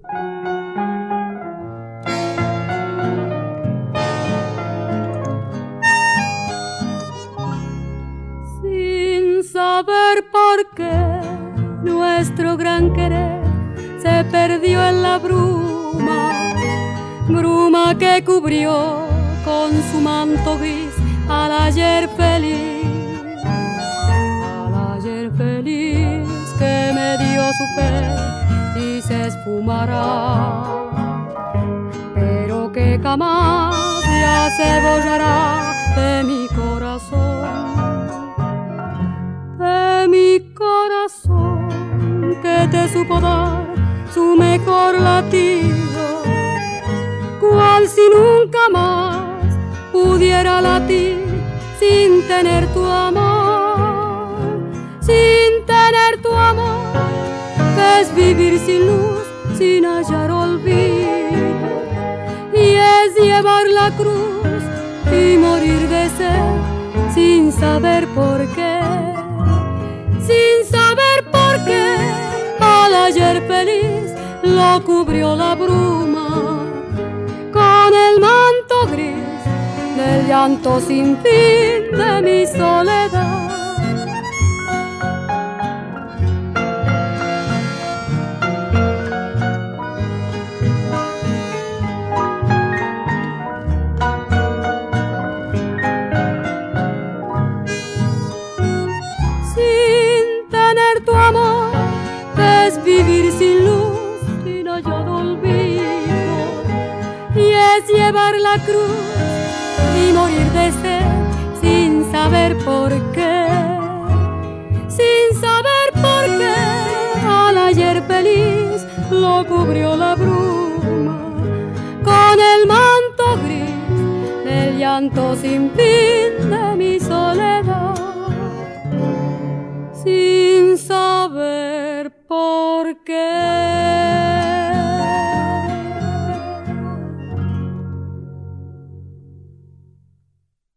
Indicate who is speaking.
Speaker 1: Sin saber por qué nuestro gran querer se perdió en la bruma, bruma que cubrió con su manto gris al ayer feliz que me dio su fe y se esfumará, pero que jamás ya se borrará de mi corazón que te supo dar su mejor latido, cual si nunca más pudiera latir sin tener tu amor, sin tener tu amor, que es vivir sin luz, sin hallar olvido, y es llevar la cruz y morir de sed, sin saber por qué, sin saber por qué, al ayer feliz lo cubrió la bruma, con el manto gris del llanto sin fin de mi soledad. Sin tener tu amor, que es vivir sin luz, sin hallar olvido, y es llevar la cruz y morir de sed, sin saber por qué, sin saber por qué, al ayer feliz lo cubrió la bruma, con el manto gris del llanto sin fin de mi soledad, sin saber por qué.